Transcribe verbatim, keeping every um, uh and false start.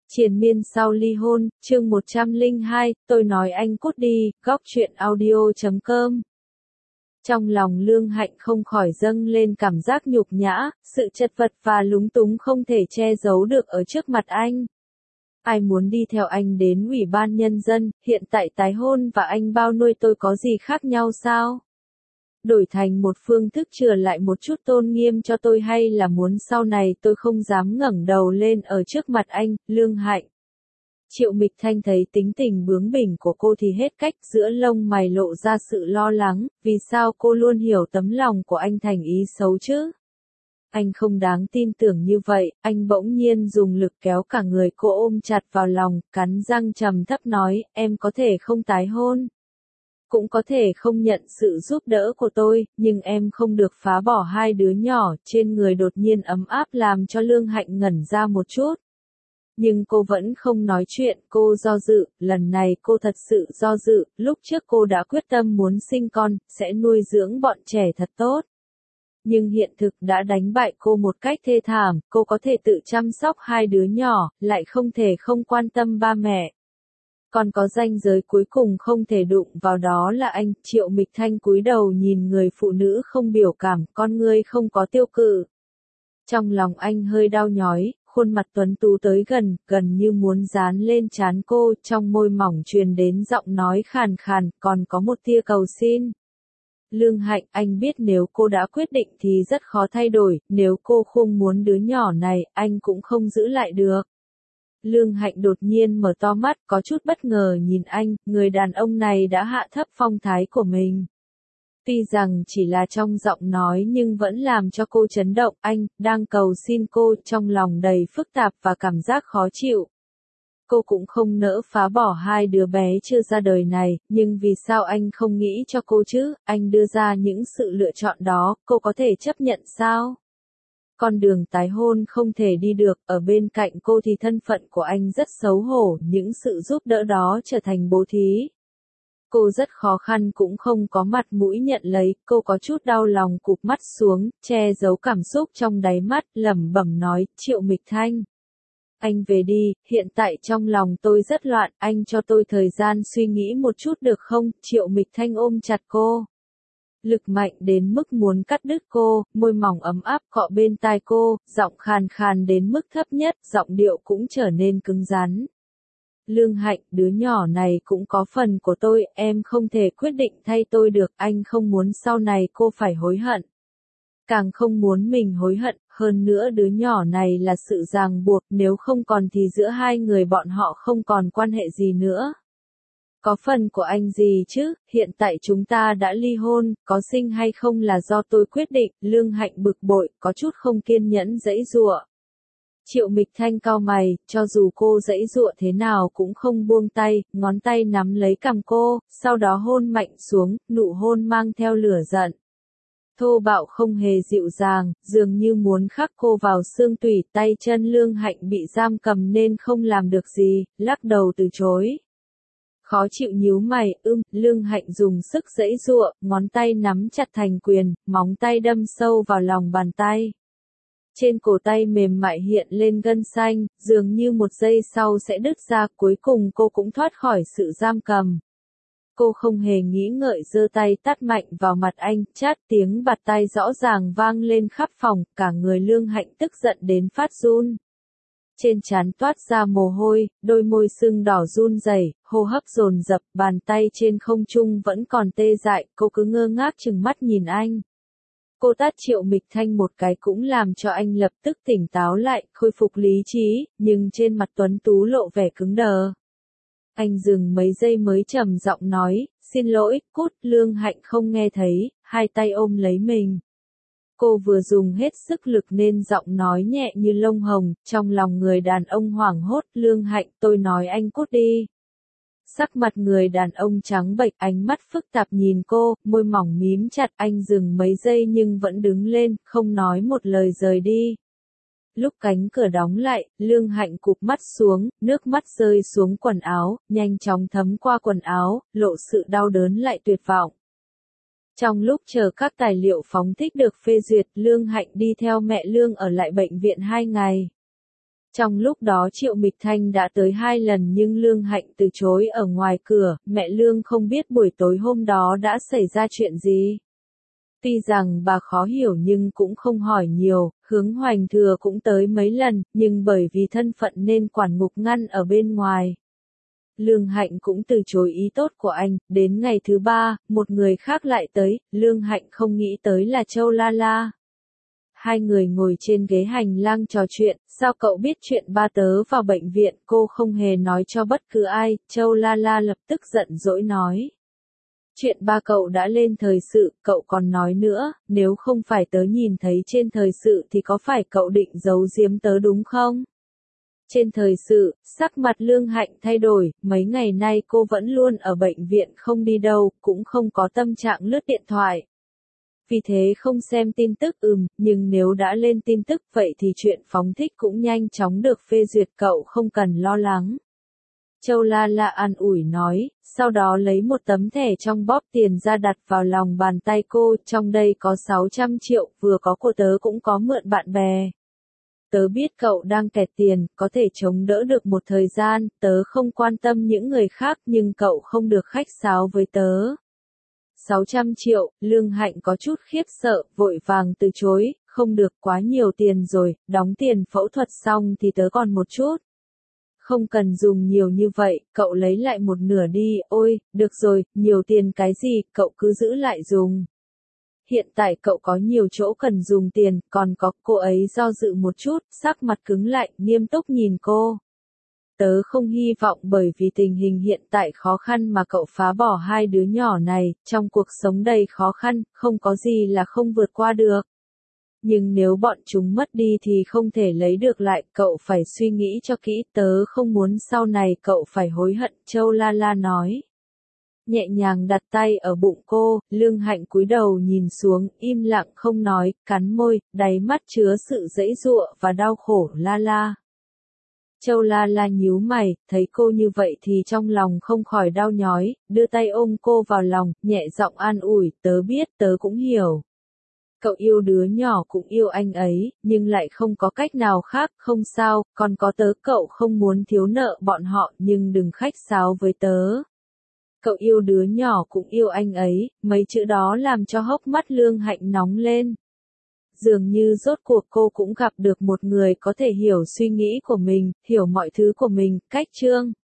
Triền miên sau ly hôn, chương một trăm lẻ hai, tôi nói anh cút đi, góc truyện audio chấm com. Trong lòng Lương Hạnh không khỏi dâng lên cảm giác nhục nhã, sự chật vật và lúng túng không thể che giấu được ở trước mặt anh. Ai muốn đi theo anh đến Ủy ban Nhân dân, hiện tại tái hôn và anh bao nuôi tôi có gì khác nhau sao? Đổi thành một phương thức chừa lại một chút tôn nghiêm cho tôi hay là muốn sau này tôi không dám ngẩng đầu lên ở trước mặt anh, Lương Hạnh. Triệu Mịch Thanh thấy tính tình bướng bỉnh của cô thì hết cách, giữa lông mày lộ ra sự lo lắng, vì sao cô luôn hiểu tấm lòng của anh thành ý xấu chứ? Anh không đáng tin tưởng như vậy, anh bỗng nhiên dùng lực kéo cả người cô ôm chặt vào lòng, cắn răng trầm thấp nói, em có thể không tái hôn. Cũng có thể không nhận sự giúp đỡ của tôi, nhưng em không được phá bỏ hai đứa nhỏ. Trên người đột nhiên ấm áp làm cho Lương Hạnh ngẩn ra một chút. Nhưng cô vẫn không nói chuyện, cô do dự, lần này cô thật sự do dự, lúc trước cô đã quyết tâm muốn sinh con, sẽ nuôi dưỡng bọn trẻ thật tốt. Nhưng hiện thực đã đánh bại cô một cách thê thảm, cô có thể tự chăm sóc hai đứa nhỏ, lại không thể không quan tâm ba mẹ. Còn có ranh giới cuối cùng không thể đụng vào, đó là anh. Triệu Mịch Thanh cúi đầu nhìn người phụ nữ không biểu cảm, con ngươi không có tiêu cự. Trong lòng anh hơi đau nhói, khuôn mặt tuấn tú tới gần, gần như muốn dán lên trán cô, trong môi mỏng truyền đến giọng nói khàn khàn, còn có một tia cầu xin. Lương Hạnh, anh biết nếu cô đã quyết định thì rất khó thay đổi, nếu cô không muốn đứa nhỏ này, anh cũng không giữ lại được. Lương Hạnh đột nhiên mở to mắt, có chút bất ngờ nhìn anh, người đàn ông này đã hạ thấp phong thái của mình. Tuy rằng chỉ là trong giọng nói nhưng vẫn làm cho cô chấn động, anh, đang cầu xin cô, trong lòng đầy phức tạp và cảm giác khó chịu. Cô cũng không nỡ phá bỏ hai đứa bé chưa ra đời này, nhưng vì sao anh không nghĩ cho cô chứ, anh đưa ra những sự lựa chọn đó, cô có thể chấp nhận sao? Con đường tái hôn không thể đi được, ở bên cạnh cô thì thân phận của anh rất xấu hổ, những sự giúp đỡ đó trở thành bố thí. Cô rất khó khăn cũng không có mặt mũi nhận lấy, cô có chút đau lòng cụp mắt xuống, che giấu cảm xúc trong đáy mắt, lẩm bẩm nói, Triệu Mịch Thanh. Anh về đi, hiện tại trong lòng tôi rất loạn, anh cho tôi thời gian suy nghĩ một chút được không? Triệu Mịch Thanh ôm chặt cô. Lực mạnh đến mức muốn cắt đứt cô, môi mỏng ấm áp cọ bên tai cô, giọng khàn khàn đến mức thấp nhất, giọng điệu cũng trở nên cứng rắn. Lương Hạnh, đứa nhỏ này cũng có phần của tôi, em không thể quyết định thay tôi được, anh không muốn sau này cô phải hối hận. Càng không muốn mình hối hận, hơn nữa đứa nhỏ này là sự ràng buộc, nếu không còn thì giữa hai người bọn họ không còn quan hệ gì nữa. Có phần của anh gì chứ, hiện tại chúng ta đã ly hôn, có sinh hay không là do tôi quyết định, Lương Hạnh bực bội, có chút không kiên nhẫn giãy giụa. Triệu Mịch Thanh cau mày, cho dù cô giãy giụa thế nào cũng không buông tay, ngón tay nắm lấy cằm cô, sau đó hôn mạnh xuống, nụ hôn mang theo lửa giận. Thô bạo không hề dịu dàng, dường như muốn khắc cô vào xương tủy, tay chân Lương Hạnh bị giam cầm nên không làm được gì, lắc đầu từ chối. Khó chịu nhíu mày, ưm, Lương Hạnh dùng sức giãy giụa, ngón tay nắm chặt thành quyền, móng tay đâm sâu vào lòng bàn tay. Trên cổ tay mềm mại hiện lên gân xanh, dường như một giây sau sẽ đứt ra, cuối cùng cô cũng thoát khỏi sự giam cầm. Cô không hề nghĩ ngợi giơ tay tát mạnh vào mặt anh, chát, tiếng bạt tay rõ ràng vang lên khắp phòng, cả người Lương Hạnh tức giận đến phát run. Trên trán toát ra mồ hôi, đôi môi sưng đỏ run rẩy, hô hấp dồn dập, bàn tay trên không trung vẫn còn tê dại, cô cứ ngơ ngác trừng mắt nhìn anh. Cô tát Triệu Mịch Thanh một cái cũng làm cho anh lập tức tỉnh táo lại, khôi phục lý trí, nhưng trên mặt tuấn tú lộ vẻ cứng đờ. Anh dừng mấy giây mới trầm giọng nói, xin lỗi, cút, Lương Hạnh không nghe thấy, hai tay ôm lấy mình. Cô vừa dùng hết sức lực nên giọng nói nhẹ như lông hồng, trong lòng người đàn ông hoảng hốt, Lương Hạnh, tôi nói anh cút đi. Sắc mặt người đàn ông trắng bệch, ánh mắt phức tạp nhìn cô, môi mỏng mím chặt, anh dừng mấy giây nhưng vẫn đứng lên, không nói một lời rời đi. Lúc cánh cửa đóng lại, Lương Hạnh cụp mắt xuống, nước mắt rơi xuống quần áo, nhanh chóng thấm qua quần áo, lộ sự đau đớn lại tuyệt vọng. Trong lúc chờ các tài liệu phóng thích được phê duyệt, Lương Hạnh đi theo mẹ Lương ở lại bệnh viện hai ngày. Trong lúc đó Triệu Mịch Thanh đã tới hai lần nhưng Lương Hạnh từ chối ở ngoài cửa, mẹ Lương không biết buổi tối hôm đó đã xảy ra chuyện gì. Tuy rằng bà khó hiểu nhưng cũng không hỏi nhiều, Hướng Hoành Thừa cũng tới mấy lần, nhưng bởi vì thân phận nên quản ngục ngăn ở bên ngoài. Lương Hạnh cũng từ chối ý tốt của anh, đến ngày thứ ba, một người khác lại tới, Lương Hạnh không nghĩ tới là Châu La La. Hai người ngồi trên ghế hành lang trò chuyện, sao cậu biết chuyện ba tớ vào bệnh viện, cô không hề nói cho bất cứ ai, Châu La La lập tức giận dỗi nói. Chuyện ba cậu đã lên thời sự, cậu còn nói nữa, nếu không phải tớ nhìn thấy trên thời sự thì có phải cậu định giấu giếm tớ đúng không? Trên thời sự, sắc mặt Lương Hạnh thay đổi, mấy ngày nay cô vẫn luôn ở bệnh viện không đi đâu, cũng không có tâm trạng lướt điện thoại. Vì thế không xem tin tức ừm, nhưng nếu đã lên tin tức vậy thì chuyện phóng thích cũng nhanh chóng được phê duyệt, cậu không cần lo lắng. Châu La La an ủi nói, sau đó lấy một tấm thẻ trong bóp tiền ra đặt vào lòng bàn tay cô, trong đây có sáu trăm triệu, vừa có của tớ cũng có mượn bạn bè. Tớ biết cậu đang kẹt tiền, có thể chống đỡ được một thời gian, tớ không quan tâm những người khác nhưng cậu không được khách sáo với tớ. sáu trăm triệu, Lương Hạnh có chút khiếp sợ, vội vàng từ chối, không được, quá nhiều tiền rồi, đóng tiền phẫu thuật xong thì tớ còn một chút. Không cần dùng nhiều như vậy, cậu lấy lại một nửa đi, ôi, được rồi, nhiều tiền cái gì, cậu cứ giữ lại dùng. Hiện tại cậu có nhiều chỗ cần dùng tiền, còn có, cô ấy do dự một chút, sắc mặt cứng lại, nghiêm túc nhìn cô. Tớ không hy vọng bởi vì tình hình hiện tại khó khăn mà cậu phá bỏ hai đứa nhỏ này, trong cuộc sống đầy khó khăn, không có gì là không vượt qua được. Nhưng nếu bọn chúng mất đi thì không thể lấy được lại, cậu phải suy nghĩ cho kỹ, tớ không muốn sau này cậu phải hối hận, Châu La La nói. Nhẹ nhàng đặt tay ở bụng cô, Lương Hạnh cúi đầu nhìn xuống, im lặng không nói, cắn môi, đáy mắt chứa sự giãy giụa và đau khổ. La La. Châu La La nhíu mày, thấy cô như vậy thì trong lòng không khỏi đau nhói, đưa tay ôm cô vào lòng, nhẹ giọng an ủi, tớ biết, tớ cũng hiểu. Cậu yêu đứa nhỏ cũng yêu anh ấy, nhưng lại không có cách nào khác, không sao, còn có tớ, cậu không muốn thiếu nợ bọn họ, nhưng đừng khách sáo với tớ. Cậu yêu đứa nhỏ cũng yêu anh ấy, mấy chữ đó làm cho hốc mắt Lương Hạnh nóng lên. Dường như rốt cuộc cô cũng gặp được một người có thể hiểu suy nghĩ của mình, hiểu mọi thứ của mình, cách chương.